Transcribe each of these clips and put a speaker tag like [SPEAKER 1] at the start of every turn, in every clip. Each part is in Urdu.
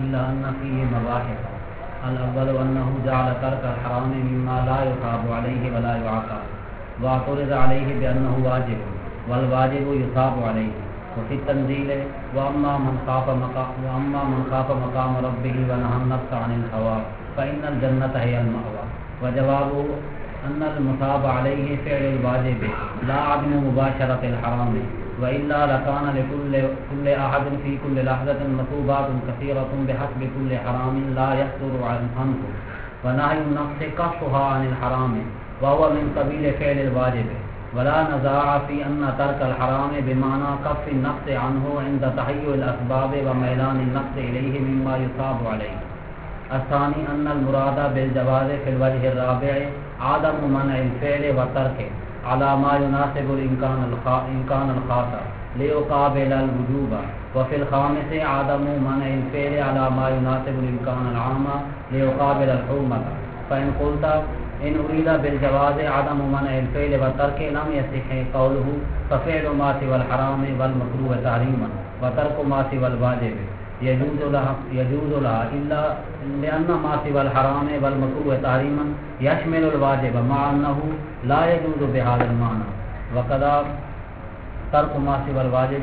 [SPEAKER 1] إلا أن فيه مباحث. الأول أنه جعل ترك الحرام مما لا يثاب عليه ولا يعاقب، واعترض عليه بأنه واجب والواجب يثاب عليه. وفي التنزيل وأما من خاف مقام ربه ونهى النفس عن الهوى فإن الجنة هي المأوى. وجوابه أن المثاب عليه فعل الواجب لا عدم مباشرة الحرام، وإلا لكان لكل أحد في كل لحظة مثوبات كثيرة بحسب كل حرام لا يصدر عنه، ونهي النفس كفها عن الحرام وهو من قبيل فعل الواجب. ولا نزاع في أن ترك الحرام بمعنى كف النفس عنه عند تهيؤ الأسباب وميلان النفس إليه مما يثاب عليه. الثاني أن المراد بالجواز في الوجه الرابع عدم منع الفعل وتركه على ما يناسب الإمكان الخاص ليقابل الوجوب. وفي الخامس عدم منع الفعل على ما يناسب الإمكان العام ليقابل الحرمة. فإن قلت إن أريد بالجواز عدم منع الفعل والترك لم يصح قوله ففعل ما سوى الحرام والمكروه تحريما وترك ما سوى الواجب يجوز لها إلا لأن ما سوى الحرام والمكروه تحريما يشمل الواجب مع أنه لا يجوز بهذا المعنى. وكذا ترك ما سوى الواجب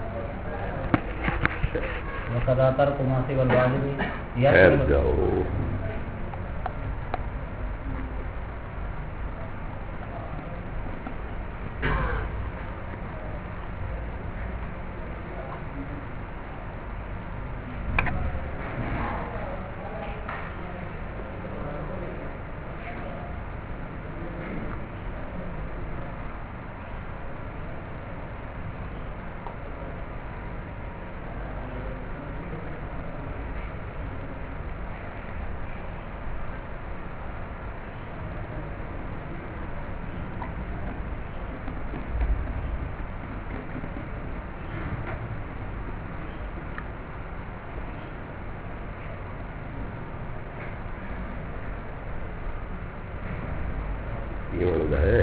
[SPEAKER 1] يشمل
[SPEAKER 2] ہے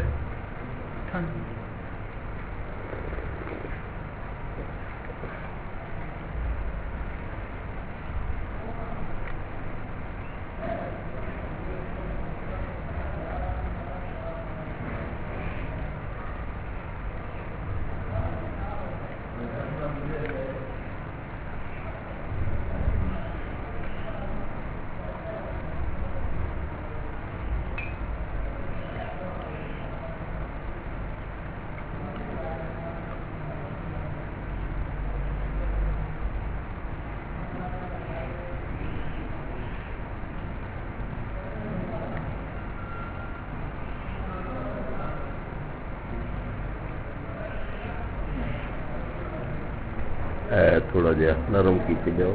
[SPEAKER 2] تھوڑا جہا نرم کیتے جاؤ.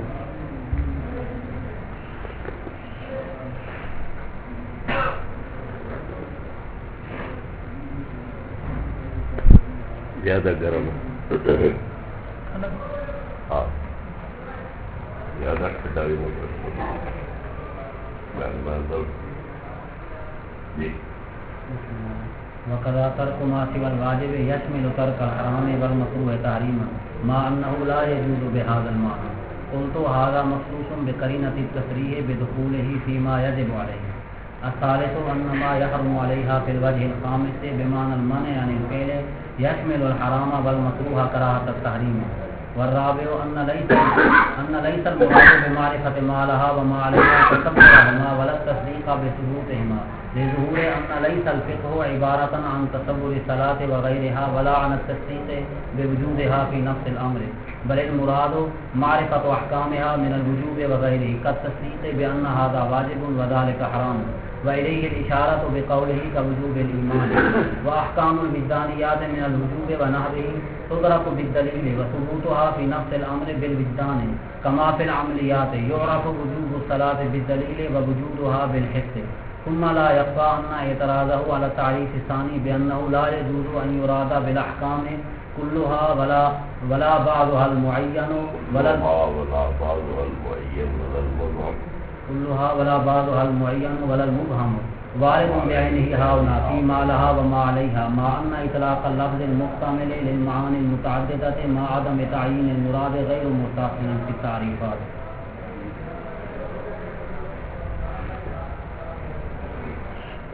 [SPEAKER 2] زیادہ گرم ہاں زیادہ ٹھنڈا بھی نہیں جی.
[SPEAKER 1] وكذا ترك ما سوى الواجب يشمل ترك الحرام والمكروه تحريما مع أنه لا يجوز بهذا المعنى. قلت هذا مخصوص بقرينة التصريح بدخوله فيما يجب عليه. الثالث أن ما يحرم عليها في الوجه الخامس بمعنى المنع عن الفعل يشمل الحرام والمكروه كراهة التحريم. والرابع أن ليس المراد بمعرفة ما لها وما عليها تصورهما ولا التصديق بثبوتهما لظهور أن ليس الفقه عبارة عن تصور الصلاة وغيرها ولا عن التصديق بوجودها في نفس الأمر، بل المراد معرفة أحكامها من الوجوب وغيره كالتصديق بأن هذا واجب وذلك حرام، وإليه الإشارة بقوله كوجوب الإيمان. وأحكام الوجدانيات من الوجوب ونحوه تدرك بالدليل وثبوتها في نفس الأمر بالوجدان كما في العمليات يعرف وجوب الصلاة بالدليل ووجودها بالحس. ثم لا يخفى أن اعتراضه على التعريف الثاني بأنه لا يجوز أن يراد بالأحكام كلها ولا بعضها المعين ولا المبهم وارد بعينه هاهنا فيما لها وما عليها، مع أن إطلاق اللفظ المحتمل للمعاني المتعددة مع عدم تعيين المراد غير مستقل في التعريفات.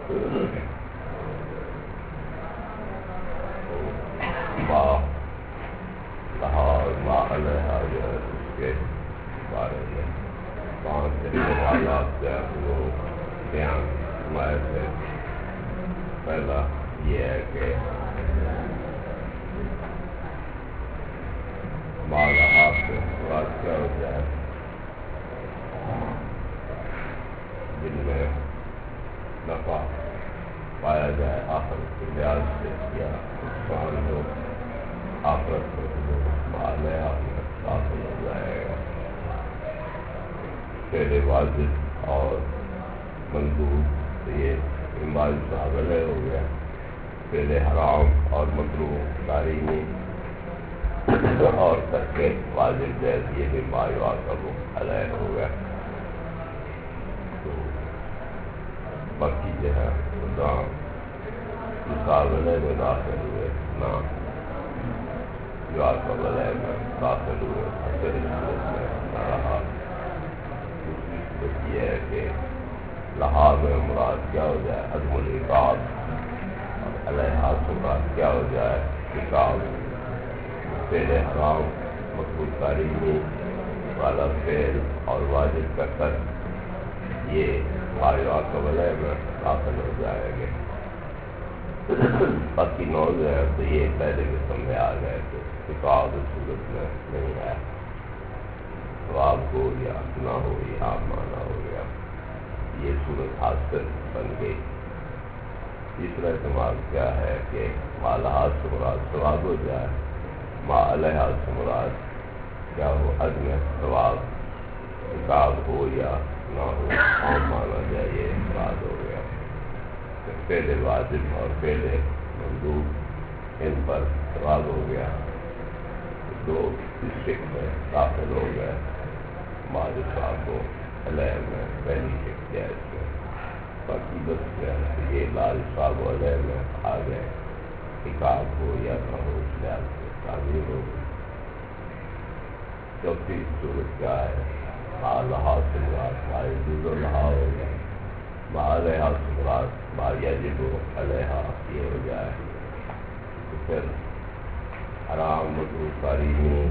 [SPEAKER 2] علیہ جو ہے اس کے بارے میں 5 سوالات جو ہے وہ بیان فرمائے تھے. پہلا یہ ہے کہ مالحات سے مراد کیا ہو جائے جن میں نفع پایا جائے آخرت کے لحاظ سے یا نقصان ہو آخرت کو مالحات میں داخل ہو جائے گا. پہلے واجب اور مندوب یہ امال شامل ہو گیا. پہلے حرام اور مکروہ تحریمی اور ترک واجب جیسے یہ بھی مایوہ کا وہ علیہ ہو گیا. تو باقی جو ہے نہ مقابلے میں داخل ہوئے نہ جواب علیہ میں داخل ہوئے. اکثر اس صورت میں نہ رہا. دوسری صورت یہ ہے کہ لحاظ میں مراد کیا ہو جائے عدم العقاب اور علیہ سے مراد کیا ہو جائے عقاب. پہلے حرام مکروہ تحریمی والا فعل اور واجب کا ترک یہ مایوہ قبلہ میں داخل ہو جائے گے. باقی 9 جو ہے تو یہ پہلے کے سمجھ آ گئے کہ عقاب اس صورت میں نہیں ہے. ثواب ہو یا نہ ہو یا مانا ہو گیا یہ صورت حاصل بن گئی. تیسرا اعتماد کیا ہے کہ مالحات سے مراد ثواب ہو جائے ما علیہ سے مراد کیا ہو عدم ثواب عقاب ہو یا نہ ہو عام مانا جائے یہ مراد ہو گیا. پہلے واجب اور پہلے مندوب ان پر ثواب ہو گیا. 2 شک میں داخل ہو گئے. مال صاحب کو علیہ میں پہلی شک جائز میں. باقی بس یہ لال صاحب علیہ میں آ گئے عقاب ہو یا نہ ہو اس لحاظ سے تعمیر ہو. چوتھی صورت کیا ہے مالحات سے مراد مایجوز الحا ہو گیا. مالحات سے مراد ما یجب علیہ یہ ہو جائے. تو پھر حرام مکروہ تحریمی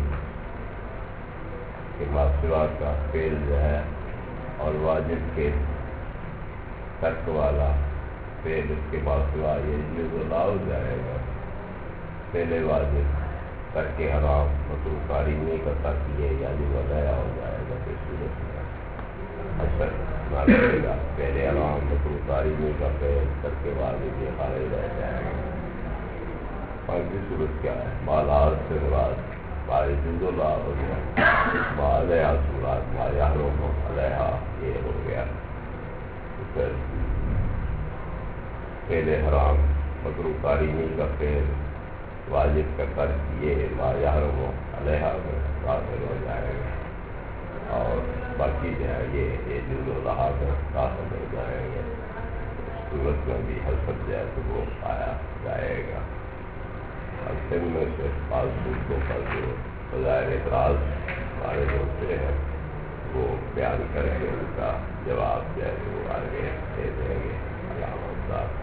[SPEAKER 2] کے ماسوا کا فعل جو ہے اور واجب کے ترک والا فعل اس کے ماسوا یجب الحا ہو جائے گا. پہلے واجب ترک حرام مکروہ تحریمی کا ترک یہ یعنی وضاحیہ ہو جائے گا. اس صورت میں اثر نہ رہے گا. پہلے حرام مکروہ تحریمی کا فعل ترک واجب یہ خارج رہ جائے گا. 5ویں صورت کیا ہے مالحات سے مراد مایجوز الحا ہو گیا. مالحہ سے مراد ما یحرم علیہ یہ ہو گیا. پھر پہلے حرام مکروہ تحریمی کا فعل واجب کا ترک یہ ما یحرم علیہ میں داخل ہو جائے گا. اور باقی جو ہے یہ یجوز الحا میں داخل ہو جائیں گے. اس صورت میں بھی حسب جو ہے تو وہ پایا جائے گا. اور ان میں سے بعض صورتوں پر جو بظاہر اعتراض ہمارے ہوتے ہیں وہ بیان کر کے ان کا جواب جو ہے وہ آگے دے دیں گے. علامت صاحب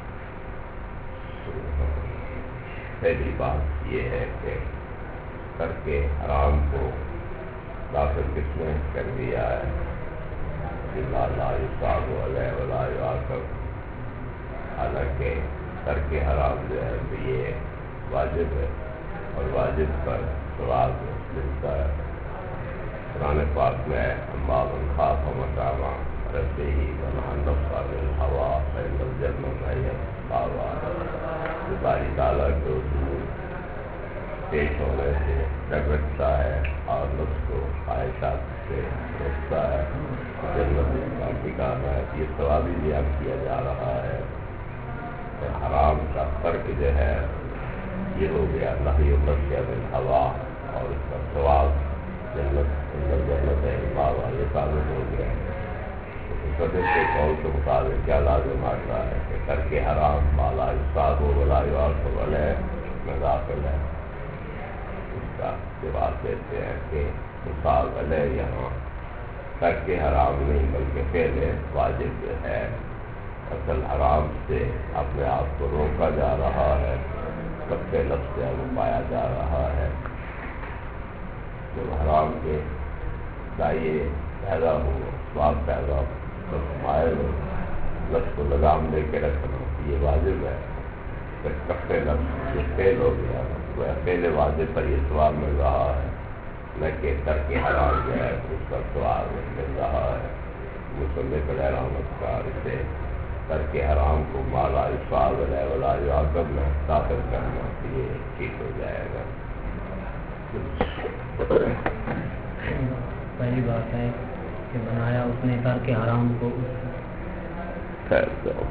[SPEAKER 2] پہلی بات یہ ہے کہ ترک حرام کو داخل کس نے کر دیا ہے لا یصاب علیہ ولا یعاقب. حالانکہ ترک حرام جو ہے تو یہ واجب ہے اور واجب پر ثواب ملتا ہے. قرآن پاک میں اما من خاف مقام ربہ ونہى النفس عن الہوى فإن الجنة هي المأوى. باری تعالیٰ کے اصول پیش ہونے سے ڈر رکھتا ہے اور نفس کو خواہشات سے روکتا ہے. جنت کا ٹھکانہ ہے. یہ ثواب بھی بیان کیا جا رہا ہے. حرام کا فرق جو ہے یہ ہو گیا نہی النفس عن الہوى اور اس کا ثواب جنت ہے المأوى یہ ثابت ہو گیا. قدر کے قول کے مطابق کیا لازم آتا ہے کہ ترک حرام ما لا یصاب ولا یعاقب علیہ میں داخل ہے. اس کا جواب دیتے ہیں کہ یصاب علیہ یہاں ترک حرام نہیں بلکہ پہلے واجب جو ہے اصل حرام سے اپنے آپ کو روکا جا رہا ہے، کفے لفظ سے وہ پایا جا رہا ہے۔ جب حرام کے دائیں پیدا ہو، سواب پیدا ہو، تو مائل لفظ کو لگام دے کے رکھنا یہ واجب ہے۔ پھر کفے لفظ جو فیل ہو گیا وہ پہلے واجب پر یہ سواب مل رہا ہے، نہ کہ ترک حرام جو ہے اس کا سواب مل رہا ہے۔ مصنف علیہ رحمۃ کا اسے ترک حرام کو ما لا یصاب علیہ ولا یعاقب میں داخل کرنا یہ ٹھیک ہو جائے گا۔
[SPEAKER 1] پہلی بات ہے کہ بنایا اس نے ترک حرام کو
[SPEAKER 2] خیر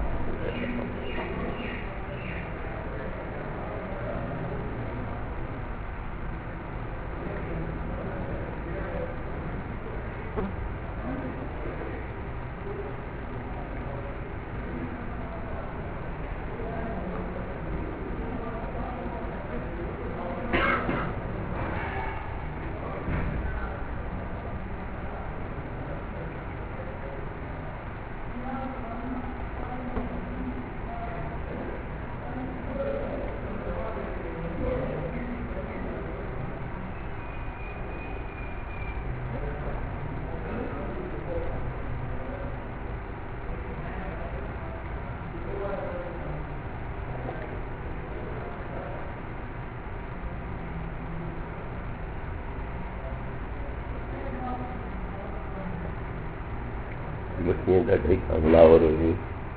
[SPEAKER 2] مچھلیاں ڈھائی حملہ ہو رہی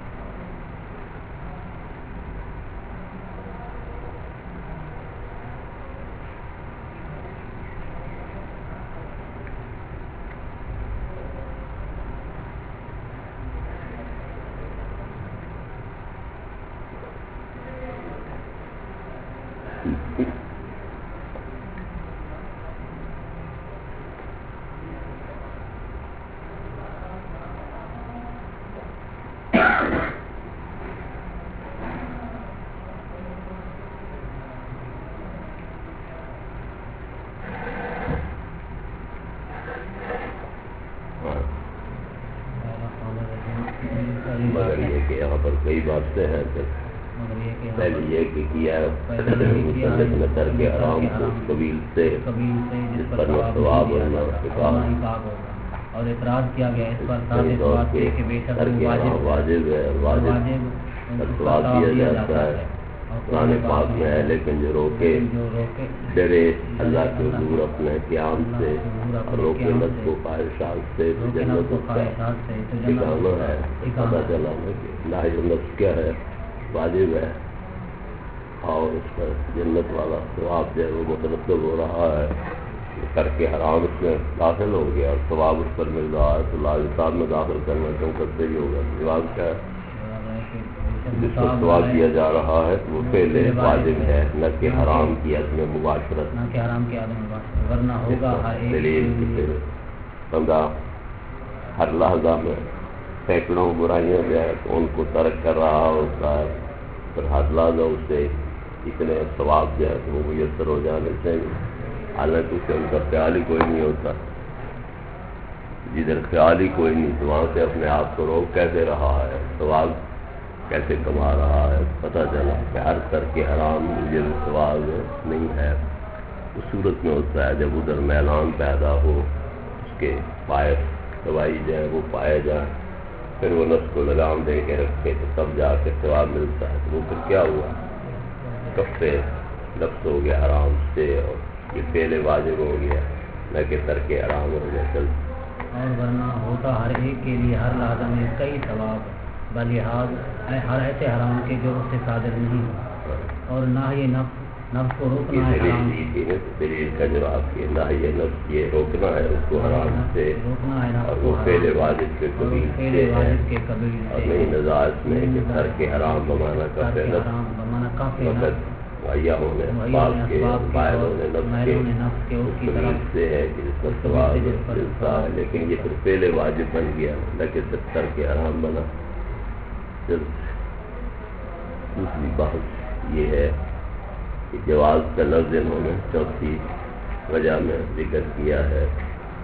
[SPEAKER 2] مگر یہ کہ یہاں پر کئی باتیں ہیں۔ پہلے یہ کہ کیا مصنف نے ترک حرام کو قبیل سے جس پر نہ ثواب اور نہ عقاب،
[SPEAKER 1] اور اعتراض کیا گیا اس پر ثابت بات ہے کہ بے شک
[SPEAKER 2] واجب ہے، واجب پر ثواب دیا جاتا ہے۔ قرآن پاک میں ہے لیکن جو روکے ڈرے اللہ کے حضور اپنے قیام سے اور روکے نفس کو خواہشات سے تو جنت اس کا ٹھکانہ ہے۔ پتہ چلا کہ نہ یہ نفس کیا ہے، واجب ہے، اور اس پر جنت والا ثواب جو ہے وہ مترتب ہو رہا ہے۔ کر کے حرام اس میں داخل ہو گیا اور ثواب اس پر مل رہا ہے، تو لا حساب میں داخل کرنا کیوں کرتے ہی ہوگا؟ جواب کیا ہے؟ جس پر ثواب دیا جا رہا ہے وہ پہلے واجب ہے، نہ کہ حرام کی عدم مباشرت،
[SPEAKER 1] نہ کہ حرام کی عدم مباشرت، ورنہ ہوگا ہر ایک
[SPEAKER 2] دلیل کی پھر بندہ ہر لحظہ میں سینکڑوں برائیاں جو ہے تو ان کو ترک کر رہا ہوتا ہے، پھر ہر لحظہ اسے اتنے ثواب جو ہے تو وہ میسر ہو جانے چاہیے، حالانکہ اسے ان کا خیال ہی کوئی نہیں ہوتا۔ جدھر خیال ہی کوئی نہیں تو وہاں سے اپنے آپ کو روک کیسے رہا ہے، ثواب کیسے کما رہا ہے؟ پتہ چلا کہ ہر ترک حرام مجھے ثواب نہیں ہے۔ اس صورت میں ہوتا ہے جب ادھر میلان پیدا ہو، اس کے باعث دوائی جو ہے وہ پائے جائے، پھر وہ نفس کو لگام دے کے رکھے تو تب جا کے ثواب ملتا ہے۔ تو وہ پھر کیا ہوا؟ کفے لفظ ہو گیا حرام سے، اور یہ پہلے واجب ہو گیا، نہ کہ ترک حرام ہو گیا چل۔
[SPEAKER 1] اور ورنہ ہوتا ہر ایک کے لیے ہر لحظہ میں کئی ثواب بلحاظ ہر ایسے حرام کے جو اس سے صادر نہیں ہو، اور نہ یہ نفس کو روکنا ہے حرام
[SPEAKER 2] دلیل کا جواب کہ نہ یہ نفس یہ روکنا ہے اس کو حرام سے،
[SPEAKER 1] روکنا ہے
[SPEAKER 2] اور وہ پہلے واجب کے قبیل سے ہے، اور نہیں نزاعت میں کہ ترک حرام بمانا کفے نفس مہیا ہونے اسباب کے مائل ہونے نفس کے اس قبیل سے ہے کہ جس پر ثواب ملتا ہے، لیکن یہ پھر پہلے واجب بن گیا نہ کہ ترک حرام بنا۔ دوسری بات یہ ہے کہ جواز کا لفظ انہوں نے چوتھی وجہ میں ذکر کیا ہے،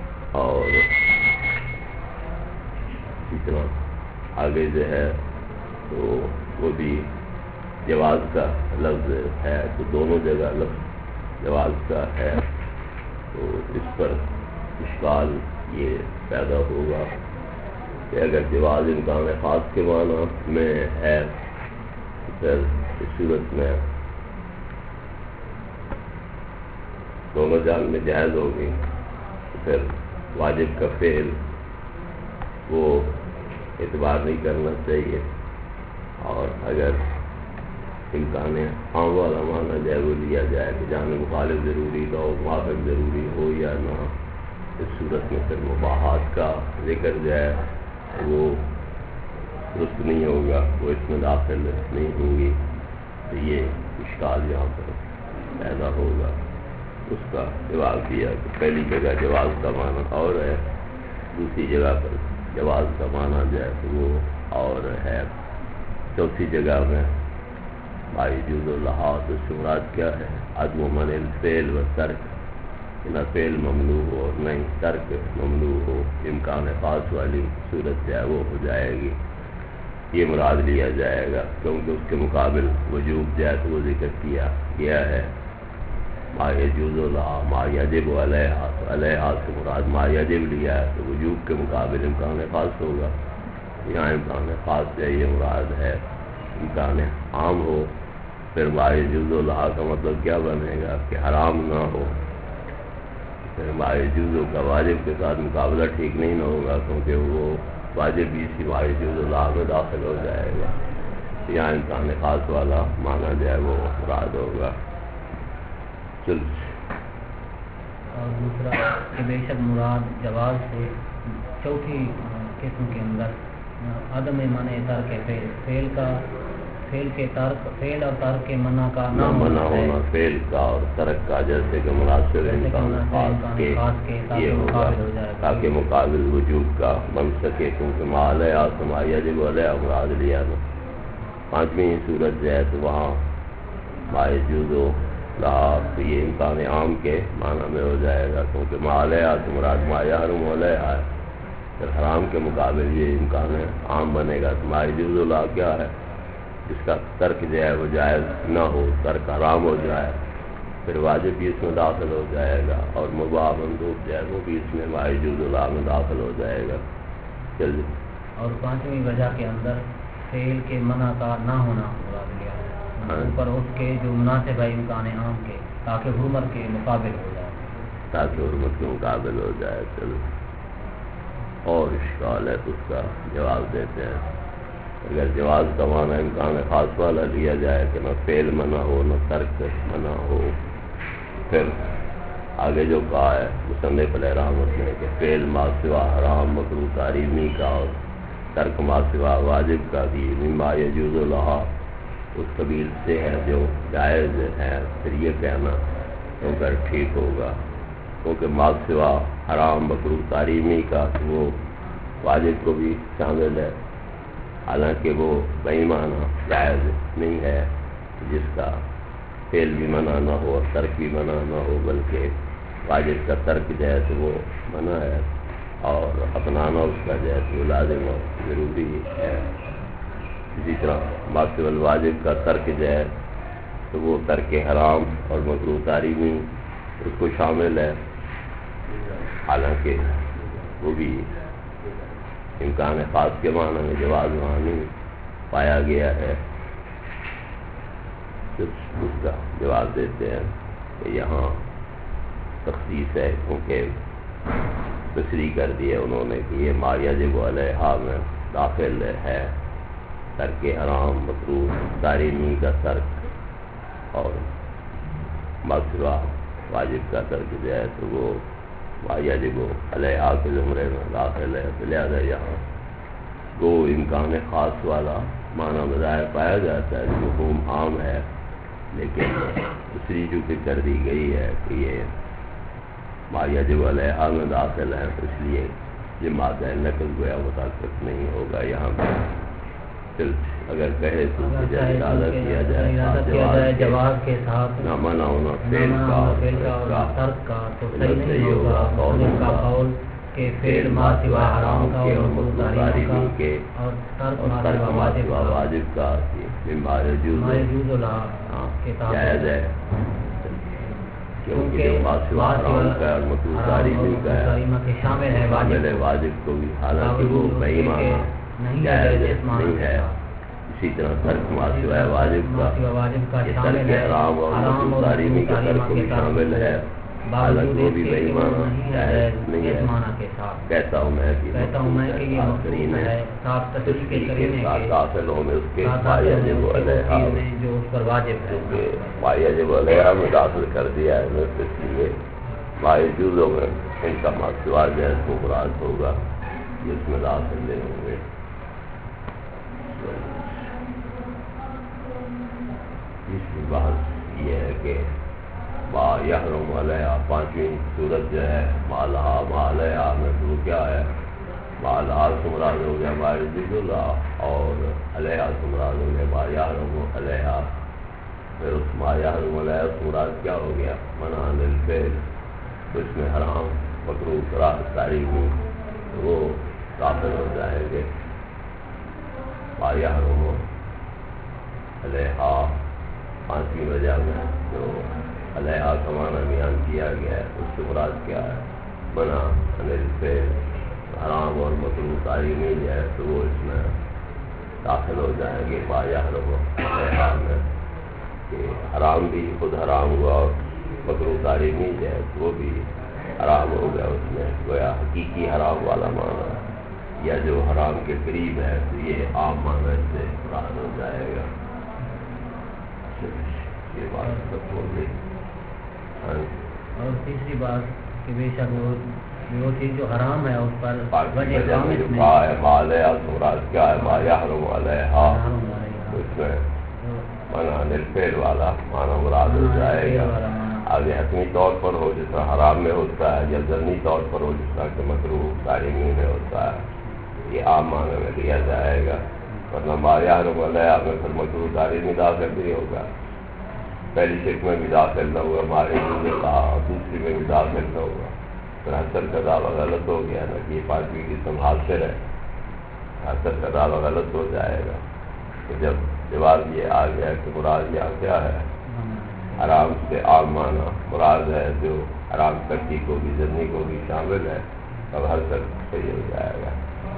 [SPEAKER 2] اور اتنا آگے جو ہے تو وہ بھی جواز کا لفظ ہے، تو دونوں جگہ لفظ جواز کا ہے، تو اس پر اشکال یہ پیدا ہوگا کہ اگر جواز امکان خاص کے معنی میں ہے تو پھر اس صورت میں دونوں جان میں جائز ہوگی، تو پھر واجب کا فعل وہ اعتبار نہیں کرنا چاہیے، اور اگر امکان عام والا معنی جائے وہ لیا جائے کہ جانے مخالف ضروری نہ ہو، موافق ضروری ہو یا نہ، اس صورت میں پھر مباحات کا ذکر جائے وہ درست نہیں ہوگا، وہ اس میں داخل نہیں ہوں گی، تو یہ اشکال یہاں پر پیدا ہوگا۔ اس کا جواب دیا کہ پہلی جگہ جواز کا معنی اور ہے، دوسری جگہ پر جواز کا معنی جو ہے تو وہ اور ہے، چوتھی جگہ میں یجوز اللحاظ اس سے مراد کیا ہے؟ عدم منع الفعل و ترک، نہ فعل ممنوع ہو اور نہ ہی ترک ممنوع ہو، امکان خاص والی صورت جو ہے وہ ہو جائے گی، یہ مراد لیا جائے گا، کیونکہ اس کے مقابل وجوب جو ہے تو وہ ذکر کیا گیا ہے، ما یجوز لہا ما یجب علیہا، تو علیہا سے مراد ما یجب لیا ہے، تو وجوب کے مقابل امکان خاص ہوگا، یہاں امکان خاص جو یہ مراد ہے امکان عام ہو، پھر ما یجوز لہا کا مطلب کیا بنے گا کہ حرام نہ ہو، پھر ما یجوز کا واجب کے ساتھ مقابلہ ٹھیک نہیں نہ ہوگا، کیونکہ وہ واجب بھی اسی ما یجوز لہا میں داخل ہو جائے گا، یہاں امکان خاص والا معنی جو ہے وہ مراد ہوگا۔
[SPEAKER 1] اور دوسرا کہ بے شک مراد جواز سے چوتھی قسم کے اندر عدم منع ترک فعل کا، فعل کے ترک، فعل اور ترک کے منع کا نہ
[SPEAKER 2] منع ہونا فعل کا اور ترک کا، جیسے کہ مناسب امکان خاص کے یہ ہوگا تاکہ مقابل وجوب کا بن سکے، کیونکہ ما علیہا تو ما یجب علیہا مراد لیا نا۔ پانچویں صورت جو ہے تو وہاں ما یجوز لہا تو یہ امکان عام کے معنی میں ہو جائے گا، کیونکہ ما علیہا تو مراد ما یحرم علیہا ہے، پھر حرام کے مقابل یہ امکان عام بنے گا، تو ما یجوز لہا کیا ہے؟ جس کا ترک جو ہے وہ جائز نہ ہو، ترک حرام ہو جائے، پھر واجب بھی اس میں داخل ہو جائے گا، اور مباح مندوب جو ہے وہ بھی اس میں ما یجوز لہا میں داخل ہو جائے گا۔ چل
[SPEAKER 1] اور پانچویں وجہ کے اندر فعل کے منع کا نہ ہونا مراد لیا ہے، اوپر اس کے جو مناسب ہے امکان عام کے، تاکہ حرمت کے مقابل ہو جائے،
[SPEAKER 2] تاکہ حرمت کے مقابل ہو جائے۔ چلو اور اشکال ہے تو اس کا جواب دیتے ہیں۔ اگر جواز کا معنی امکان خاص والا لیا جائے کہ نہ فعل منع ہو نہ ترک منع ہو، پھر آگے جو کہا ہے مصنف علیہ رحمت نے کہ فعل ما سوا حرام مکروہ تحریمی کا اور ترک ما سوا واجب کا بھی مما یجوز لہا اس قبیل سے ہے جو جائز ہے، پھر یہ کہنا تو پھر ٹھیک ہوگا، کیونکہ ما سوا حرام مکروہ تحریمی کا وہ واجب کو بھی شامل ہے، حالانکہ وہ بئی معنی جائز نہیں ہے جس کا فعل بھی منع نہ ہو اور ترک بھی منع نہ ہو، بلکہ واجب کا ترک جو ہے تو وہ منع ہے اور اپنانا اس کا جو ہے تو لازم اور ضروری ہے۔ اسی طرح ماسو الواجب کا ترک جو ہے تو وہ ترک حرام اور مکروہ تحریمی اس کو شامل ہے، حالانکہ وہ بھی امکان خاص کے معنی میں جواز معنی پایا گیا ہے۔ اس کا جواب دیتے ہیں کہ یہاں تخصیص ہے، کیونکہ تصریح کر دیا انہوں نے کہ یہ ما یجب علیہا میں داخل ہے، ترک حرام مکروہ تحریمی کا ترک اور ما سوا واجب کا ترک جو ہے تو وہ ما یجب علیہا کے زمرے میں داخل ہے، لہذا یہاں دو امکان خاص والا معنی بظاہر پایا جاتا ہے، مفہوم عام ہے، لیکن دوسری جو کہ کر دی گئی ہے کہ یہ ما یجب علیہا میں داخل ہے، اس لیے یہ مادہ نقل گویا متعلق نہیں ہوگا یہاں پہ۔ پھر اگر کہے تو ارادہ کیا جائے
[SPEAKER 1] جواز کے ساتھ
[SPEAKER 2] نہ منع ہونا فعل کا
[SPEAKER 1] ترک کا تو صحیح نہیں ہوگا، کا قول کہ فعل ما سوا حرام کا اور تحریم کا اور ترک ما سوا واجب کا
[SPEAKER 2] ما یجوز
[SPEAKER 1] لہا کے
[SPEAKER 2] جائز ہے، کیونکہ ما سوا حرام کا اور مکروہ تحریمہ
[SPEAKER 1] کے شامل ہے
[SPEAKER 2] واجب کو بھی، حالانکہ وہ بےایمان جائز نہیں ہے. اسی طرح ترک ما سوا واجب کا یہ ترک حرام اور مکروہ تحریمی کا ترک بھی شامل ہے، حالانکہ وہ بھی بےایمان جائز نہیں ہے. کہتا ہوں میں کہ یہ مقرین ہے تشریح کے ساتھ داخل ہوں میں اس کے ما یجب علیہا
[SPEAKER 1] جو اس پر واجب ہے،
[SPEAKER 2] کیونکہ ما یجب علیہا میں داخل کر دیا ہے میں، اس لیے ما یجوز میں ان کا ما سوا جائز کو مراد ہوگا، جس میں داخل نہیں ہوں گے. تیسری بات یہ ہے کہ ما یحرم علیہا، پانچویں صورت جو ہے ما لہا ما علیہا میں تو کیا ہے، ما لہا سے مراد ہو گیا ما یجوز لہا، اور علیہا سے مراد ہو گیا ما یحرم علیہا. پھر اس ما یحرم علیہا سے مراد کیا ہو گیا، منع للفعل، تو اس میں حرام مکروہ کراہ تحریمی وہ داخل ہو جائیں گے. ما یحرم علیہا پانچویں وجہ میں جو علیہا کا معنی بیان کیا گیا ہے، اس سے مراد کیا ہے، منع للفعل، حرام اور مکروہ تحریمی جو ہے تو وہ اس میں داخل ہو جائیں گے. ما یحرم علیہا میں کہ حرام بھی خود حرام ہوا اور مکروہ تحریمی جو ہے وہ بھی حرام ہو گیا، اس میں گویا حقیقی حرام والا معنی یا جو حرام کے قریب ہے تو یہ عام معنی سے مراد ہو جائے گا. یہ بات سب ہو گئی.
[SPEAKER 1] اور تیسری بات کہ بے شک وہ چیز جو حرام ہے اس پر وجہ قامت نہیں
[SPEAKER 2] ہے. ما علیہا مراد کیا ہے، ما یحرم علیہا، اس میں منع للفعل والا معنی مراد ہو جائے گا. آگے حتمی طور پر ہو جس طرح حرام میں ہوتا ہے، یا ضمنی طور پر ہو جس طرح کہ مکروہ تحریمی میں ہوتا ہے، یہ عام معنی میں لیا جائے گا. ورنہ ما یحرم علیہا میں پھر مکروہ تحریمی داخل نہیں ہوگا، پہلی شک میں بھی داخل نہ ہوگا، ما یجوز لہا، دوسری میں بھی داخل نہ ہوگا. پھر حسر کا دعویٰ غلط ہو گیا نا، کہ یہ پانچویں قسم حاصل ہے، حسر کا دعویٰ غلط ہو جائے گا. تو جب جواب یہ آ گیا کہ مراد یہاں کیا ہے، حرام سے عام معنی مراد ہے جو حرام ترکی کو بھی ضمنی کو بھی شامل ہے، تب حسر صحیح ہو جائے گا.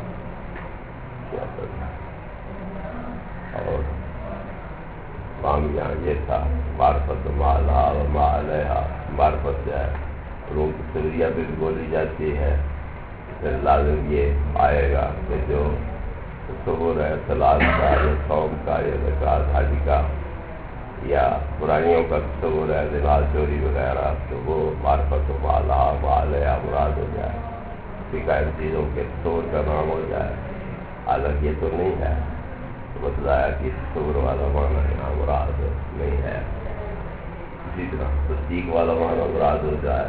[SPEAKER 2] اور کام یہاں یہ تھا معرفت ما لہا و ما علیہا. معرفت جو ہے علوم کی سریہ بھی بولی جاتی ہے، پھر لازم یہ آئے گا کہ جو تصور ہے صلاۃ کا یا صوم کا یا زکوٰۃ حج کا یا برائیوں کا تصور ہے زنا چوری وغیرہ، تو وہ معرفت ما لہا ما علیہا مراد ہو جائے، فقہ ان چیزوں کے تصور کا نام ہو جائے. حالانکہ یہ تو نہیں ہے، بتلایا کہ تصور والا معنی یہاں مراد نہیں ہے. اسی طرح تصدیق والا معنی مراد ہو جائے،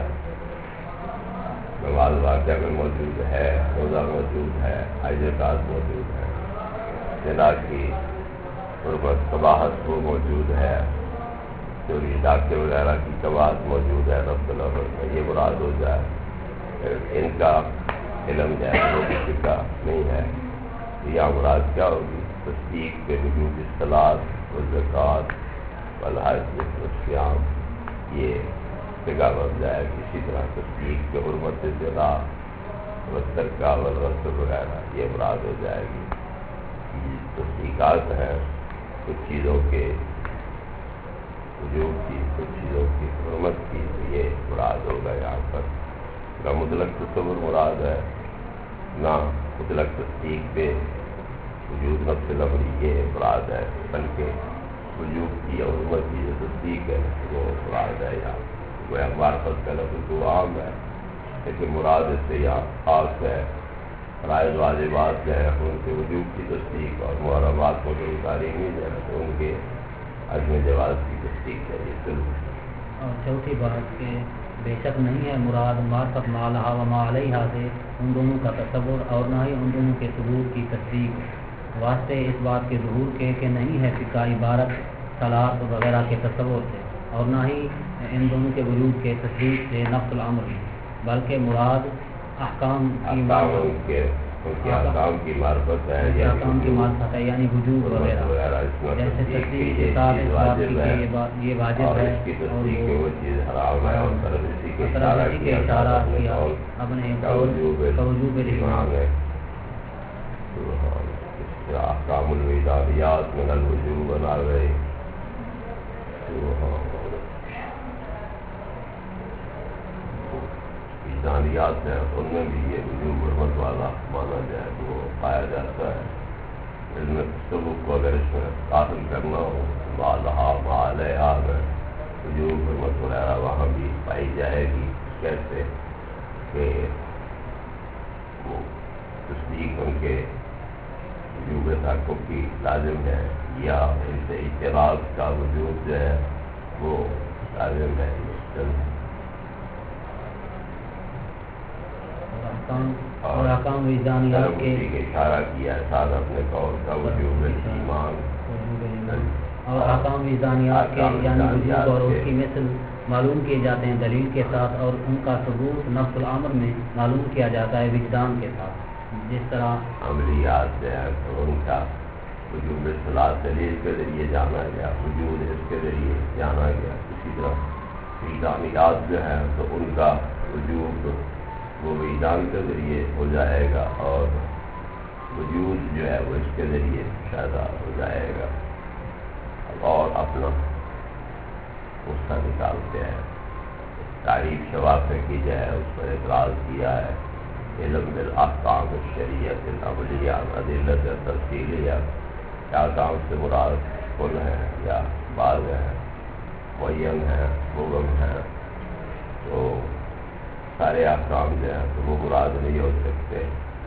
[SPEAKER 2] نماز واقعہ میں موجود ہے، روزہ موجود ہے، حج زکوٰۃ موجود ہے، زنا کی حرمت قباحت وہ موجود ہے، چوری ڈاکے وغیرہ کی قباحت موجود ہے رب العالمین میں، یہ مراد ہو جائے. ان کا علم جائے وہ فقہ نہیں ہے. یہاں مراد کیا ہوگی، تصدیق کے وجود الصلاۃ والزکوٰۃ والحج والصیام، یہ فقہ بن جائے. اسی طرح تصدیق کے حرمت زنا والترکہ والغسل وغیرہ یہ مراد ہو جائے گی. تصدیقات ہیں کچھ چیزوں کے وجود کی، کچھ چیزوں کی حرمت کی، تو یہ مراد ہوگا یہاں پر. نہ مطلق تصور مراد ہے، نہ مطلق تصدیق پہ وجود نفس الامر یہ مراد ہے، بلکہ وجود کی اور حرمت کی جو تصدیق ہے وہ مراد ہے. یہاں وہ معرفت کا لفظ تو عام ہے، لیکن مراد اس سے یہاں خاص ہے. فرائض واجبات جو ہیں ان کے وجود کی تصدیق اور محرمات مکروہ تحریمی جو ہے ان کے عدم جواز کی تصدیق ہے. یہ
[SPEAKER 1] اور چوتھی بات کہ بے شک نہیں ہے مراد معرفت ما لہا و ما علیہا سے ان دونوں کا تصور، اور نہ ہی ان دونوں کے ثبوت کی تصدیق. واسطے اس بات کے ظہور کے کہ نہیں ہے فقہ عبارت صلاۃ وغیرہ کے تصور سے، اور نہ ہی ان دونوں کے وجود کے تصدیق سے نفس الامر، بلکہ مراد احکام
[SPEAKER 2] کی احکام کی معرفت ہے،
[SPEAKER 1] احکام کی معرفت ہے یعنی وجوب وغیرہ، جیسے تصدیق کے ساتھ اس بات کی کہ یہ واجب ہے اور وہ
[SPEAKER 2] چیز حرام ہے، اور طرف اسی کے
[SPEAKER 1] اشارہ کیا اپنے وجوب الایمان
[SPEAKER 2] ہے۔ احکام الوداعیات من الوجوب بنا گئے، وجدانیات ہیں، ان میں بھی یہ وجوب حرمت والا مانا جائے تو وہ پایا جاتا ہے۔ علم تصوف کو اگر اس میں داخل کرنا ہو مالہا مالیہا میں وجوب حرمت وغیرہ وہاں بھی پائی جائے گی، کیسے کہ وہ تصدیق ان کے وجوب تحقق کی لازم ہے، یا ان سے اعتراض کا وجود جو ہے وہ لازم ہے۔
[SPEAKER 1] اور احکام وجدانیات کے
[SPEAKER 2] اشارہ کیا ہے ساتھ اپنے قول کا وجوب ایمان،
[SPEAKER 1] اور احکام وجدانیات کے یعنی وجوب اور اس کی مثل معلوم کیے جاتے ہیں دلیل کے ساتھ، اور ان کا ثبوت نفس الامر میں معلوم کیا جاتا ہے وجدان کے ساتھ، جس طرح
[SPEAKER 2] عملیات جو ہے تو ان کا وجوب صلاۃ دلیل کے ذریعے جانا گیا، وجود اس کے ذریعے جانا گیا۔ اسی طرح وجدانیات جو ہے تو ان کا وجوب وہ وجدان کے ذریعے ہو جائے گا، اور وجود جو ہے وہ اس کے ذریعے پیدا ہو جائے گا۔ اور اپنا اس کا نکالتے ہیں تعریف شواف میں کی جائے، اس پر اعتراض کیا ہے علم بالاحکام الشریعۃ العملیہ ادلۃ تفصیلیہ، کیا کام سے مراد کل ہے یا بعض ہے، معین ہے، مبہم ہے، تو سارے احکام جو ہیں تو وہ مراد نہیں ہو سکتے۔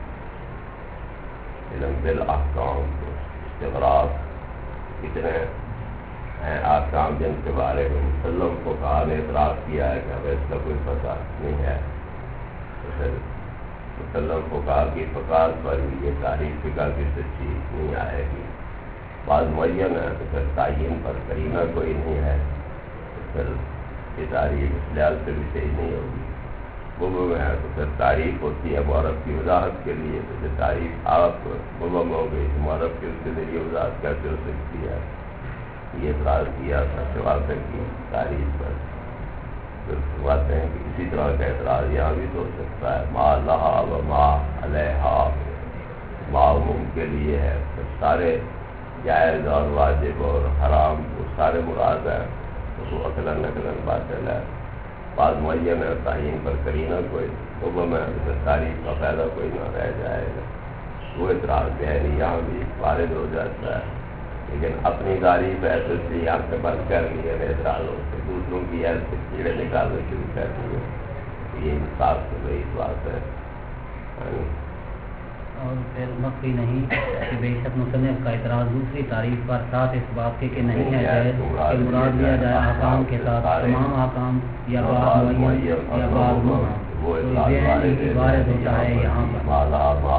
[SPEAKER 2] علم بالاحکام استغراق کتنے ہیں احکام جن کے بارے میں مسلم فقہا نے اعتراض کیا ہے کہ ہمیں اس کا کوئی پتہ نہیں ہے، تو پھر مسلم فقہا کی فقہات پر بھی یہ تعریف فقہ کی سچی نہیں آئے گی۔ بعض معین ہے تو پھر تعین پر قرینہ کوئی نہیں ہے، تو پھر یہ تعریف اس لحاظ سے بھی صحیح نہیں ہوگی۔ مبہم ہے تو پھر تعریف ہوتی ہے معرف کی وضاحت کے لیے، تو جب تعریف آپ مبہم ہو گئی تو معرف کی اس کے ذریعے وضاحت کیسے ہو سکتی ہے؟ یہ اعتراض کیا تھا شوافع کی تعریف پر۔ پھر فرماتے ہیں کہ اسی طرح کا اعتراض یہاں بھی ہو سکتا ہے، ما لہا و ما علیہا، ما عموم کے لیے ہے، پھر سارے جائز اور واجب اور حرام وہ سارے مراد ہیں، تو وہ عقلاً باطل ہے۔ بعض معین ہے تعین پر قرینہ کوئی مبہم ہے، تو تعریف کا فائدہ کوئی نہ رہ جائے گا۔ وہ اعتراض ذہنی یہاں بھی وارد ہو جاتا ہے، لیکن اپنی تعریف ایسے سے یہاں سے بند کر لی ہے اعتراض ہو کے، دوسروں کی ایسے کیڑے نکالنے شروع کر دیے، یہ انصاف سے بڑی بات ہے۔
[SPEAKER 1] اور پھر مخفی نہیں کہ بے شک مصنف کا اعتراض دوسری تعریف پر ساتھ اس بات کے کہ نہیں ہے جائز کہ مراد لیا جائے احکام کے ساتھ تمام احکام یا بعض معین یا بعض مبہم، تو ذہن وارد ہوتا ہے یہاں پر۔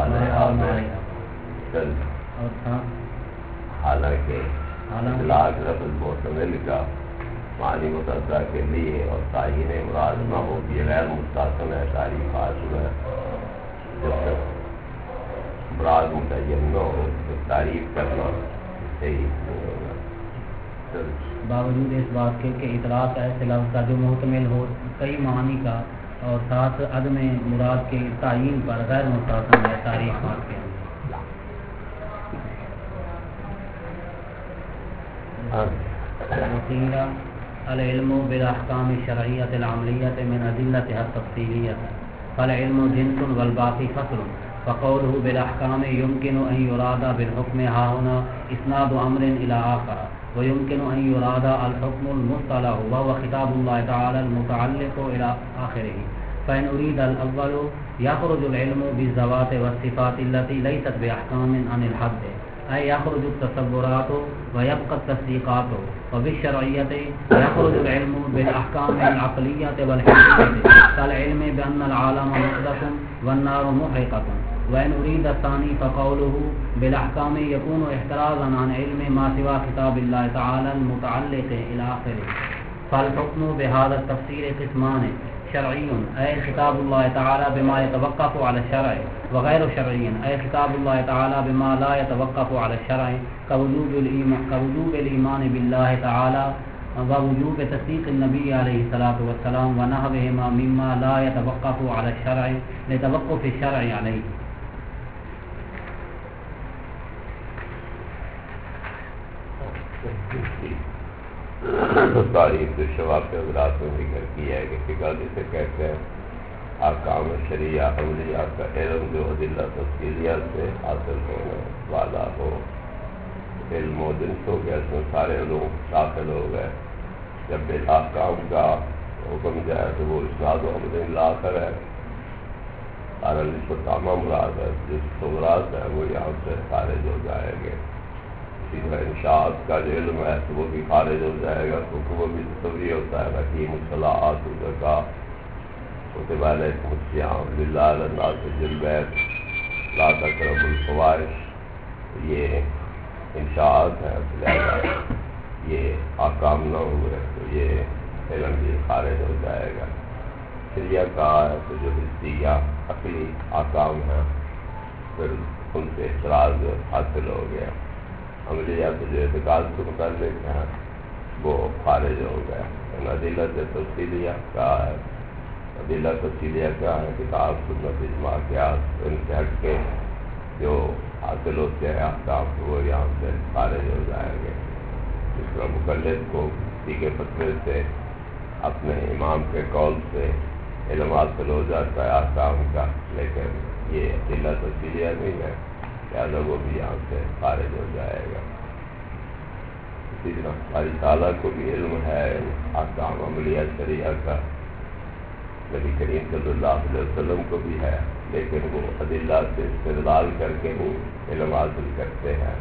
[SPEAKER 1] اور
[SPEAKER 2] حالانکہ اطلاق لفظ محتمل کا معنی متعدہ کے لیے اور تعین مراد نہ ہو، یہ غیر مستثن ہے، تعریف حاصل ہے۔ جب تک مراد متعین نہ ہو تو تعریف کرنا صحیح نہیں ہوگا۔
[SPEAKER 1] باوجود اس بات کے کہ اطلاق ایسے لفظ کا جو محتمل ہو کئی معنی کا، اور ساتھ عدم مراد کے تعین پر غیر مستثن ہے تعریفات کے اندر۔ وقیل العلم بالاحکام الشرعیۃ العملیۃ من ادلتها التفصیلیۃ فالعلم جنس والباقی فصل، فقوله بالاحکام يمكن ان يراد بالحکم ها هنا اسناد امر الى آخر، ويمكن ان يراد الحكم المصطلح وهو خطاب الله تعالى المتعلق الى آخره، فإن أريد الأول يخرج العلم بالذوات والصفات التي ليست بأحكام عن الحد، أي يخرج التصورات ويبقى التصديقات، وبالشرعية يخرج العلم بالأحكام العقلية والحسية كالعلم بأن العالم محدث والنار محرقة، وإن أريد الثاني فقوله بالأحكام يكون احترازا عن علم ما سوى كتاب الله تعالى المتعلق إلى آخره، فالحكم بهذا التفسير قسمان، شرعي أي خطاب الله تعالى بما يتوقف على الشرع، وغير شرعي أي خطاب الله تعالى بما لا يتوقف على الشرع كوجوب الإيمان بالله تعالى ووجوب تصديق النبي عليه الصلاة والسلام ونحوهما مما لا يتوقف على الشرع لتوقف الشرع عليه.
[SPEAKER 2] تعریف شواب کے حضرات میں ذکر کیا ہے کہ فقہ جسے کہتے ہیں احکام شریعہ عملیات کا علم جو ادلہ تفصیلیات سے حاصل ہونے والا ہو. علم و دنس ہو گیا، اس میں سارے علوم داخل ہو گئے. جب احکام کا حکم جائے تو وہ اسناد و عمل لا کر ہے، سارا جس کو تامہ مراد ہے، جس کو مراد ہے وہ یہاں سے خارج ہو جائیں گے. انشاءات کا جو علم ہے تو وہ بھی خارج ہو جائے گا، کیونکہ وہ بھی تصوری ہوتا ہے کہ مصطلحات کا کتب علیکم الصیام للہ علی الناس حج البیت لا تقربوا الفواحش، یہ انشاءات ہیں، لہذا یہ احکام نہ ہوئے تو یہ علم بھی خارج ہو جائے گا. شریعہ کہا ہے تو جو حسیہ عقلی احکام ہیں پھر ان سے اعتراض حاصل ہو گیا. عملیات جو اعتقاد کے متعلق ہیں وہ خارج ہو گیا. ادلہ تفصیلیہ کہا ہے، ادلہ تفصیلیہ کیا ہے؟ کتاب سنت اجماع قیاس، ان سے ہٹ کے جو حاصل ہوتے ہیں احکام وہ یہاں سے خارج ہو جائیں گے. جس طرح مقلد کو کسی کے فتوے سے اپنے امام کے قول سے علم حاصل ہو جاتا ہے احکام کا، لیکن یہ ادلہ تفصیلیہ نہیں ہے، لہٰذا وہ بھی یہاں سے خارج ہو جائے گا. اسی طرح اللہ تعالیٰ کو بھی علم ہے احکام عملیہ شریعہ کا، نبی کریم صلی اللہ علیہ وسلم کو بھی ہے، لیکن وہ ادلہ سے استدلال کر کے ہی علم حاصل کرتے ہیں،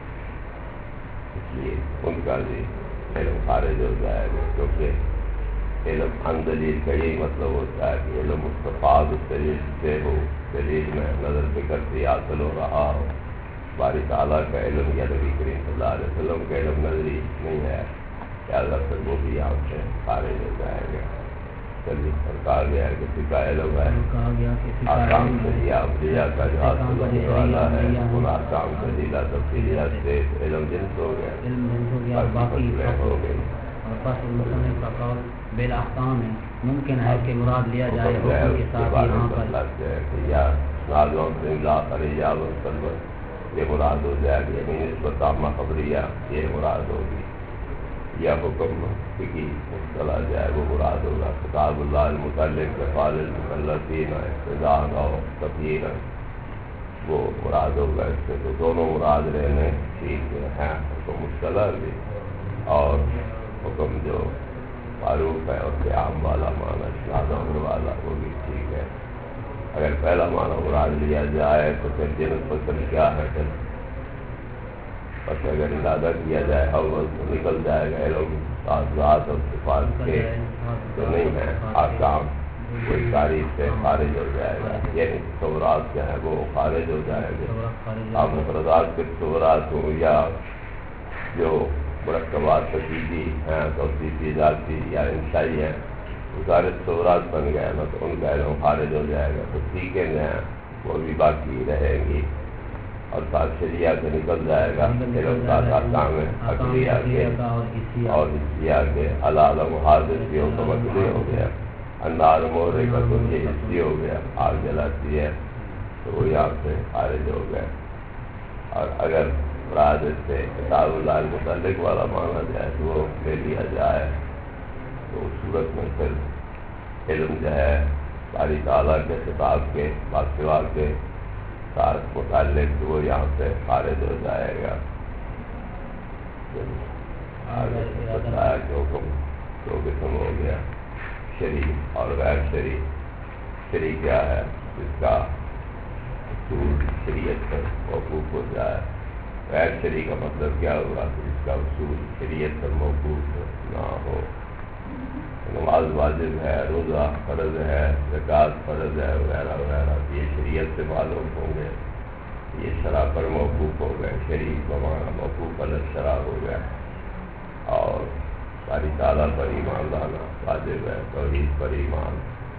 [SPEAKER 2] اس لیے ان کا بھی علم خارج ہو جائے گا. کیونکہ علم عن دلیل کا یہی مطلب ہوتا ہے کہ علم مستفاد دلیل سے ہو، دلیل میں نظر فکر سے حاصل ہو رہا ہو. باری تعالیٰ کا علم یا نبی کریم صلی اللہ علیہ وسلم کا علم نظری نہیں ہے، لہٰذا پھر وہ بھی یہاں سے خارج ہو جائے گا. چلیے کہا گیا ہے کہ فقہ علم ہے، احکام شریعہ عملیہ کا جو حاصل ہونے والا ہے ان احکام ادلہ تفصیلیات سے علم جنس ہو گیا، باقی ہو گئی.
[SPEAKER 1] اور بس مصنف کا قول بالاحکام ہے، ممکن ہے کہ مراد لیا جائے حکم کے ساتھ یہاں پر
[SPEAKER 2] یا یہ مراد ہو جائے گی، یعنی نسبت عامہ خبریہ یہ مراد ہوگی، یا حکم کی مصطلح جائے وہ مراد ہوگا. کتاب اللہ المتعلق بفعل المکلفین اقتداء و تبیین وہ مراد ہوگا. اس سے تو دونوں مراد رہنے ٹھیک ہیں، حکم مصطلح بھی اور حکم جو معروف ہے اور قیام والا معنی اسناد عمر والا وہ بھی ٹھیک ہے. اگر پہلا معنی مراد لیا جائے تو پھر جنس فصل کیا ہے، بس اگر ارادہ کیا جائے اول تو نکل جائے گا علم ذات اور صفات کے تو نہیں ہے احکام، کوئی تاریخ سے خارج ہو جائے گا. یعنی تصورات جو ہیں وہ خارج ہو جائیں گے. آپ مفردات کے تصورات ہوں یا جو مرکبات تجدیدی ہیں توصیفی ذاتی یا انشائی ہیں وہ سارے تصورات بن گئے نا، تو ان کا علم خارج ہو جائے گا. تو ٹھیکیں جو ہیں وہ بھی باقی رہیں گی اور ساتھ شریعہ سے نکل جائے گا علم ساتھ احکام عقلیہ کے اور حسیہ کے. حلال و حاضر بھی ہو تو عقلی ہو گیا، انار مورے کا تو یہ حصی ہو گیا، آگ جلاتی ہے تو وہ یہاں سے خارج ہو گئے. اور اگر مراد سے کتاب اللہ المتعلق والا مانا جائے تو وہ لے لیا جائے تو اس صورت میں پھر علم جو ہے باری تعالیٰ کے خطاب کے باسوا کے ساتھ متعلق وہ یہاں سے خارج ہو جائے گا. بتایا کہ حکم دو قسم ہو گیا، شرعی اور غیر شرعی. شرعی کیا ہے؟ جس کا اصول شریعت پر موقوف ہو جائے. غیر شرعی کا مطلب کیا ہوگا؟ کہ جس کا اصول شریعت پر موقوف نہ ہو. نماز واجب ہے، روزہ فرض ہے، زکوٰۃ فرض ہے وغیرہ وغیرہ، یہ شریعت سے معلوم ہوں گے، یہ شرع پر موقوف ہو گئے. شریع بمانا موقوف علی الشرع ہو گیا. اور باری تعالیٰ پر ایمان لانا واجب ہے، توحید پر ایمان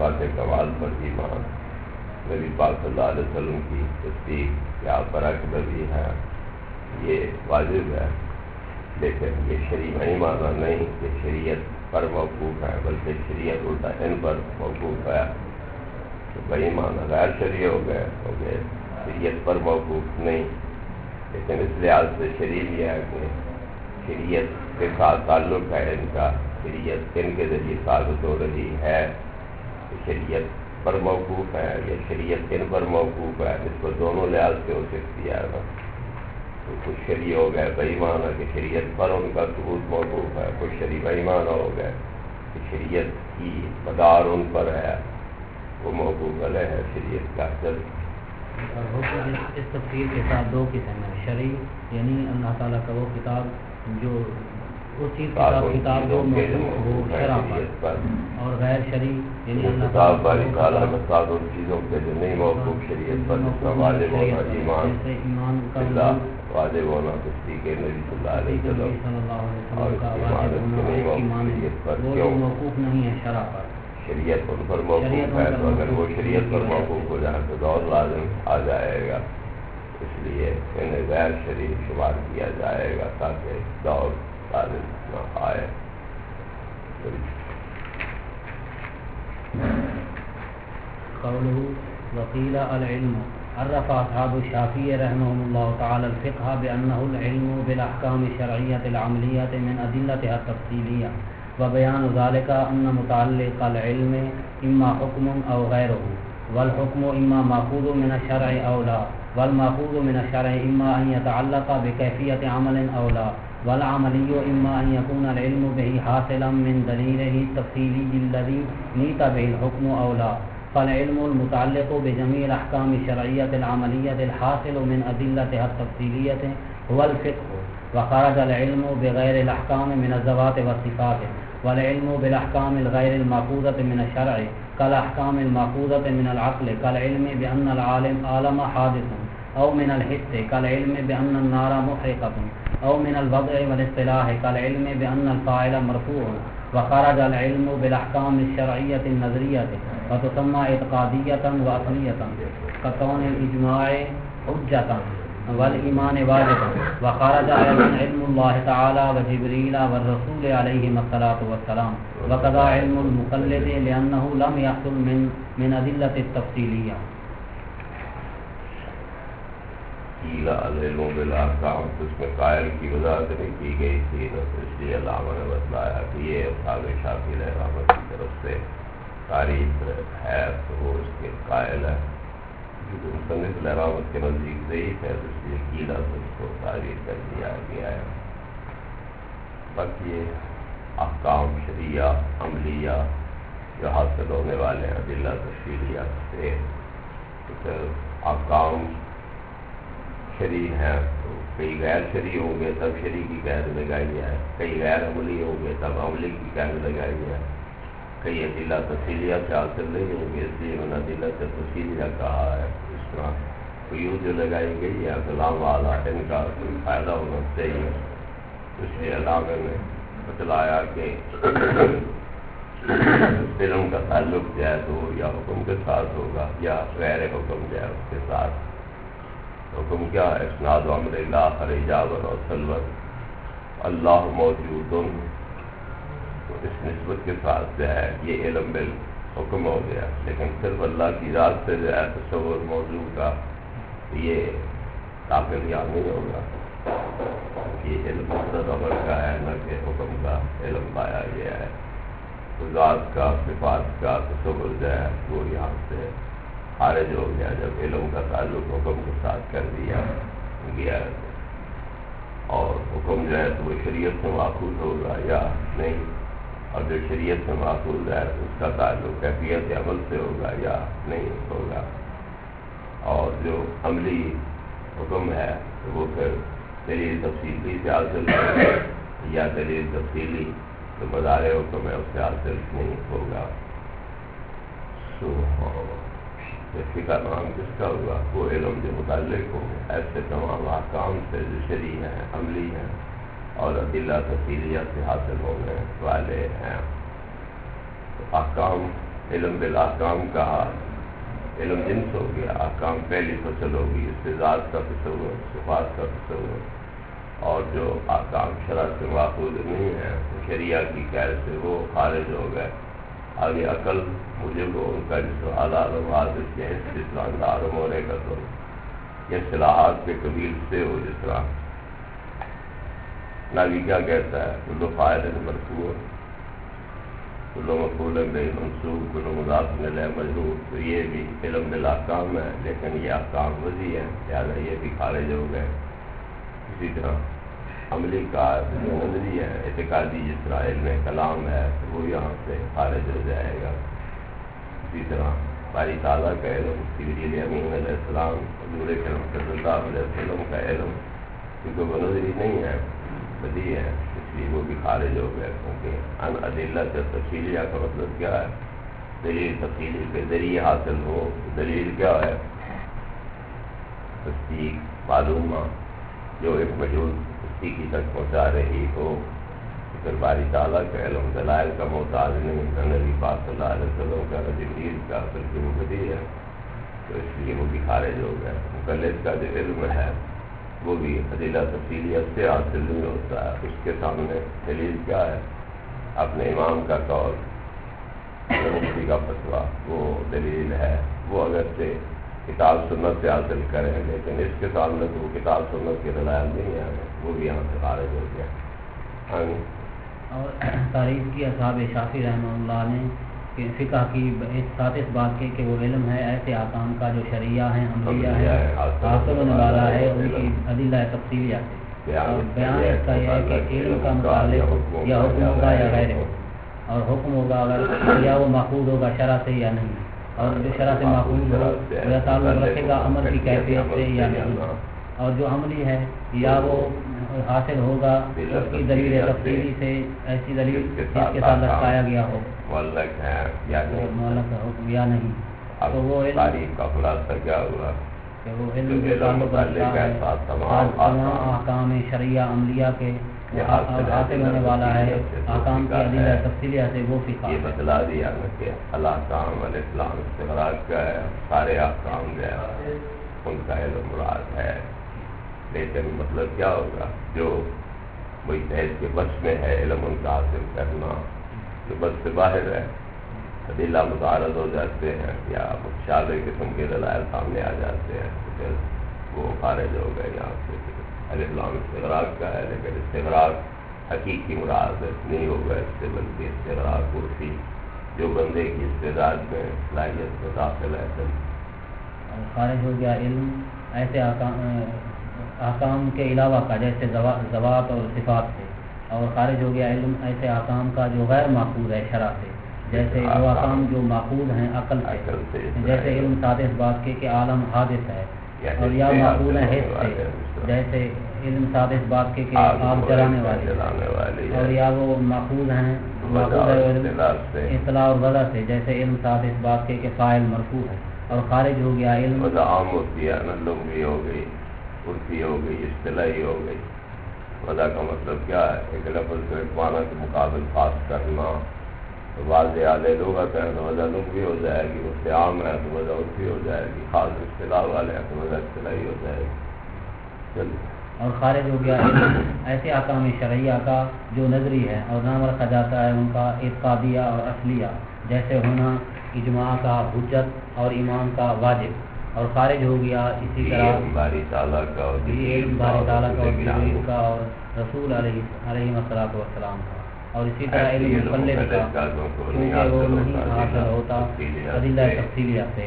[SPEAKER 2] صفات کمال پر ایمان، نبی پاک صلی اللہ علیہ وسلم کی تصدیق کہ آپ برحق نبی ہیں، یہ واجب ہے، لیکن یہ شرعی معنی نہیں کہ شریعت پر موقوف ہے، بلکہ شریعت الٹا ان پر موقوف ہے، تو بھائی معنی غیر شرعی ہو گئے شریعت پر موقوف نہیں، لیکن اس لحاظ سے شرعی یہ ہے کہ شریعت کے ساتھ تعلق ہے ان کا، شریعت ان کے ذریعے ثابت ہو رہی ہے، شریعت پر موقوف ہے یا شریعت ان پر موقوف ہے، اس کو دونوں لحاظ سے ہو سکتی ہے نا، تو کچھ شرعی ہو گئے بے ایمان کہ شریعت پر ان کا ثبوت موقوف ہے، کچھ شرعی بے ایمان ہو گئے کہ شریعت کی مدار ان پر ہے، وہ موقوف علیہ ہے شریعت کا اصل۔
[SPEAKER 1] اور اس تفسیر کے ساتھ دو قسم ہیں، شرعی یعنی اللہ تعالیٰ کا وہ کتاب جو اس چیز کے ساتھ کتاب جو موقوف ہو شرع پر، اور غیر شرعی یعنی اللہ
[SPEAKER 2] کتاب باری تعالیٰ میں ساتھ ان چیزوں کے جو نہیں موقوف شریعت پر، جس میں واجب ہونا ایمان باللہ، واجب ہونا تصدیق نبی صلی اللہ علیہ وسلم، اور ایمان کے نہیں موقوف شریعت پر،
[SPEAKER 1] وہ موقوف نہیں ہے شرع پر،
[SPEAKER 2] شریعت ان پر موقوف ہے، تو اگر وہ شریعت پر موقوف ہو جائے تو دور لازم آ جائے گا، اس لیے انہیں غیر شرعی شمار کیا جائے گا تاکہ دور لازم نہ آئے۔
[SPEAKER 1] قوله وقيل العلم عرف أصحاب الشافعي رحمهم الله تعالى الفقه بأنه العلم بالأحكام الشرعية العملية من أدلتها التفصيلية، وبيان ذلك أن متعلق العلم إما حكم أو غيره، والحكم إما مأخوذ من الشرع أو لا، والمأخوذ من الشرع إما أن يتعلق بكيفية عمل أو لا، والعملي إما أن يكون العلم به حاصلا من دليله التفصيلي الذي نيت به الحكم أو لا، فالعلم المتعلق بجميع الأحكام الشرعية العملية الحاصل من أدلتها التفصيلية هو الفقه، وخرج العلم بغير الأحكام من الذوات والصفات، والعلم بالأحكام الغير المأخوذة من الشرع كالأحكام المأخوذة من العقل كالعلم بأن العالم حادث، أو من الحس كالعلم بأن النار محرقة، أو من الوضع والاصطلاح كالعلم بأن الفاعل مرفوع، وخرج العلم بالأحكام الشرعية النظرية وتسمى اعتقادية وأصلية ككون الإجماع حجة والإيمان واجبا، وخرج علم الله تعالى وجبريل والرسول عليهما الصلاة والسلام، وكذا علم المقلد لأنه لم يحصل من أدلة التفصيلية۔
[SPEAKER 2] العلم بالاحکام، اس میں قائل کی وضاحت نہیں کی گئی تھی، اس لیے علامہ نے بتلایا کہ یہ اصحاب شافعی رحمۃ کی طرف سے تعریف ہے، تو وہ اس کے قائل ہے، کیونکہ مصنف رحمت کے نزدیک ضعیف ہے، تو اس لیے قیلہ سے اس کو تعریف کر دیا گیا ہے۔ باقی یہ احکام شرعیہ عملیہ جو حاصل ہونے والے ہیں ادلہ تفصیلیہ سے، احکام شرعی ہیں تو کئی غیر شرعی ہوں گے تب شرعی کی قید لگائی ہے، کئی غیر عملی ہوں گے تب عملی کی قید لگائی ہے، کئی ادلہ تفصیلیہ سے حاصل نہیں ہوں گے، اس لیے انہوں نے ادلہ تفصیلیہ کہا ہے۔ اس طرح قیود جو لگائی گئی ہے کلام والا، ان کا کوئی فائدہ ہونا چاہیے، اس لیے علامہ نے بتلایا کہ علم کا تعلق جو ہے تو یا حکم کے ساتھ ہوگا یا غیر حکم جو ہے اس کے ساتھ۔ حکم کیا ہے؟ اسناد امر اللہ خریجابر اور سلوت اللہ موجود، تو اس نسبت کے ساتھ جو ہے یہ علم بالحکم ہو گیا، لیکن صرف اللہ کی ذات سے جو ہے تصور موضوع کا یہ داخل یہاں نہیں ہوگا، یہ علم مطلب امر کا ہے نہ کہ حکم کا علم پایا گیا ہے، تو ذات کا صفات کا تصور جو ہے وہ یہاں سے خارج ہو گیا جب علم کا تعلق حکم کے ساتھ کر دیا گیا، اور حکم جو ہے تو وہ شریعت سے ماخوذ ہوگا یا نہیں، اور جو شریعت سے ماخوذ ہے اس کا تعلق کیفیت عمل سے ہوگا یا نہیں ہوگا، اور جو عملی حکم ہے تو وہ پھر دلیل تفصیلی سے حاصل ہوگا یا دلیل تفصیلی جو مدار حکم ہے اس سے حاصل نہیں ہوگا۔ فقہ نام کس کا ہوگا؟ وہ علم جو متعلق ہو ایسے تمام احکام سے جو شرعی ہیں عملی ہیں اور ادلہ تفصیلیہ سے حاصل ہونے والے ہیں۔ تو احکام علم بالاحکام کہا، علم جنس ہو گیا، احکام پہلی فصل ہوگی، اس سے ذات کا تصور، صفات کا تصور، اور جو احکام شرع سے ماخوذ نہیں ہے شریعہ کی قید سے وہ خارج ہو گئے۔ آگے عقل موجب ہو ان کا جس حلال و حادث کے حص جس طرح اندارم ہونے کا تو یہ صلاحات کے قبیل سے ہو، جس طرح نبی کیا کہتا ہے کل فاعل مرفوع کل مفعول بہ منصوب کل مضاف الیہ مجرور، تو یہ بھی علم بالاحکام ہے لیکن یہ احکام وضعی ہے، لہٰذا یہ بھی خارج ہو گئے۔ اسی طرح عملی کا جو نظری ہے اعتقادی جس طرح علم کلام ہے وہ یہاں سے خارج ہو جائے گا۔ اسی طرح باری تعالیٰ کا علم، جبریل امین علیہ السلام، حضور اکرم صلی اللہ علیہ وسلم کا علم کیونکہ وہ نظری نہیں ہے بدیع ہے، اس لیے وہ بھی خارج ہو گئے، کیونکہ ان ادلہ سے تفصیلیہ کا مطلب کیا ہے؟ دلیل تفصیلی کے ذریعے حاصل ہو۔ دلیل کیا ہے؟ تصدیق معلومہ جو ایک مجہول تصدیقی تک پہنچا رہی ہو۔ پھر باری تعالیٰ کا علم دلائل کا محتاج نہیں، نہ نبی پاک صلی اللہ علیہ وسلم کا نہ جبریل کا، بلکہ وہ بدیع ہے، تو اس لیے وہ بھی خارج ہو گئے۔ مقلد کا جو علم ہے وہ بھی ادلہ تفصیلیت سے حاصل نہیں ہوتا ہے، اس کے سامنے دلیل کیا ہے؟ اپنے امام کا قول، مفتی کا فتویٰ، وہ دلیل ہے۔ وہ اگر سے کتاب سنت سے حاصل کریں لیکن اس کے سامنے تو وہ کتاب سنت کے دلائل نہیں ہیں، وہ بھی یہاں سے خارج ہو گیا۔
[SPEAKER 1] اور تعریف کی اصحاب شافعی رحمہ اللہ نے کہ فقہ کی ساتھ اس بات کے کہ وہ علم ہے ایسے احکام کا جو شریعہ ہیں، عملیہ ہیں، حاصل ہونے والا ہے ان کی ادلہ تفصیلیہ سے۔ اور بیان اس کا یہ ہے کہ علم کا متعلق یا حکم ہوگا یا غیر ہو، اور حکم ہوگا اگر یا وہ ماخوذ ہوگا شرع سے یا نہیں، اور جو شرع سے ماخوذ ہو وہ تعلق رکھے گا عمل کی کیفیت سے یا نہیں، اور جو عملی ہے یا وہ حاصل ہوگا اس کی دلیل تفصیلی سے، ایسی دلیل جس کے ساتھ لٹکایا گیا ہو،
[SPEAKER 2] معلق ہے یا نہیں،
[SPEAKER 1] معلق حکم یا نہیں، تو وہ
[SPEAKER 2] تاریخ کا خلاصہ کیا ہوا
[SPEAKER 1] کہ وہ علم کے تعلق رکھتا ہے تمام احکام شرعیہ عملیہ کے حاصل ہونے والا ہے، احکام کی ادلہ تفصیلیہ سے وہ فقہ۔
[SPEAKER 2] یہ بتلا دیا نا کہ الاحکام الاسلام استغراق کا ہے، سارے احکام جو ہے ان کا علم مراد ہے، لیکن مطلب کیا ہوگا جو مجتہد کے بس میں ہے علم ان کا حاصل کرنا، جو بس سے باہر ہے ادلہ متعارض ہو جاتے ہیں یا متشابہ قسم کے دلائل سامنے آ جاتے ہیں تو پھر وہ خارج ہو گئے یہاں سے۔ الاسلام استغراق کا ہے لیکن استغراق حقیقی مراد نہیں ہوگا اس سے، بلکہ استغراق اسی جو بندے کی استعداد میں صلاحیت میں داخل ہے۔
[SPEAKER 1] اور خارج ہو گیا علم ایسے احکام کے علاوہ کا جیسے ذوات اور صفات سے، اور خارج ہو گیا علم ایسے احکام کا جو غیر ماخوذ ہے شرع سے، جیسے وہ احکام جو ماخوذ ہیں عقل سے، جیسے علم ساتھ اس بات کے کہ عالم حادث ہے، اور یا ماخوذ ہیں حس سے، جیسے علم ساتھ اس بات کے کہ آگ جلانے والے، اور یا وہ ماخوذ ہیں اطلاع اور وضع سے، جیسے علم ساتھ اس بات کے کہ فاعل مرفوع ہے۔ اور خارج ہو گیا علم
[SPEAKER 2] وضع عام ہوتی ہے، لغوی ہو گئی، عرفی ہو گئی، اصطلاحی ہو گئی۔ وضع کا مطلب کیا ہے؟ ایک لفظ کو ایک معنی کے مقابل خاص کرنا، تو واضح والے لغت ہیں تو وضع لغوی ہو جائے گی، اس سے عام ہے تو وضع عرفی ہو جائے گی، خاص اصطلاح والے ہیں تو وضع اصطلاحی ہو جائے گی۔ چلیے۔
[SPEAKER 1] اور خارج ہو گیا علم ایسے احکام شرعیہ کا جو نظری ہے اور نام رکھا جاتا ہے ان کا اعتقادیہ اور اصلیہ، جیسے ہونا اجماع کا حجت اور ایمان کا واجب۔ اور خارج ہو گیا اسی طرح
[SPEAKER 2] باری تعالیٰ کا اور
[SPEAKER 1] باری تعالیٰ کا اور جبریل کا اور رسول علیہ الصلوۃ والسلام کا، اور اسی طرح علم مقلد کا کیونکہ وہ نہیں حاصل ہوتا ادلہ تفصیلیہ سے۔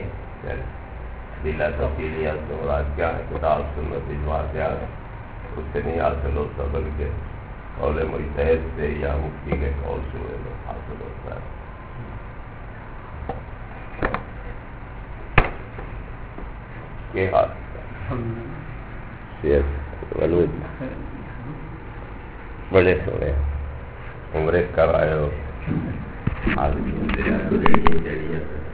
[SPEAKER 2] ادلہ تفصیلیات سے مراد کیا ہے؟ کتاب سنت اجماع کیا ہے؟ اس سے نہیں حاصل ہوتا بلکہ قول مجتہد سے یا مفتی کے قول سے حاصل ہوتا ہے۔ کے حال بڑے سوڑے عمرے کر آئے ہو،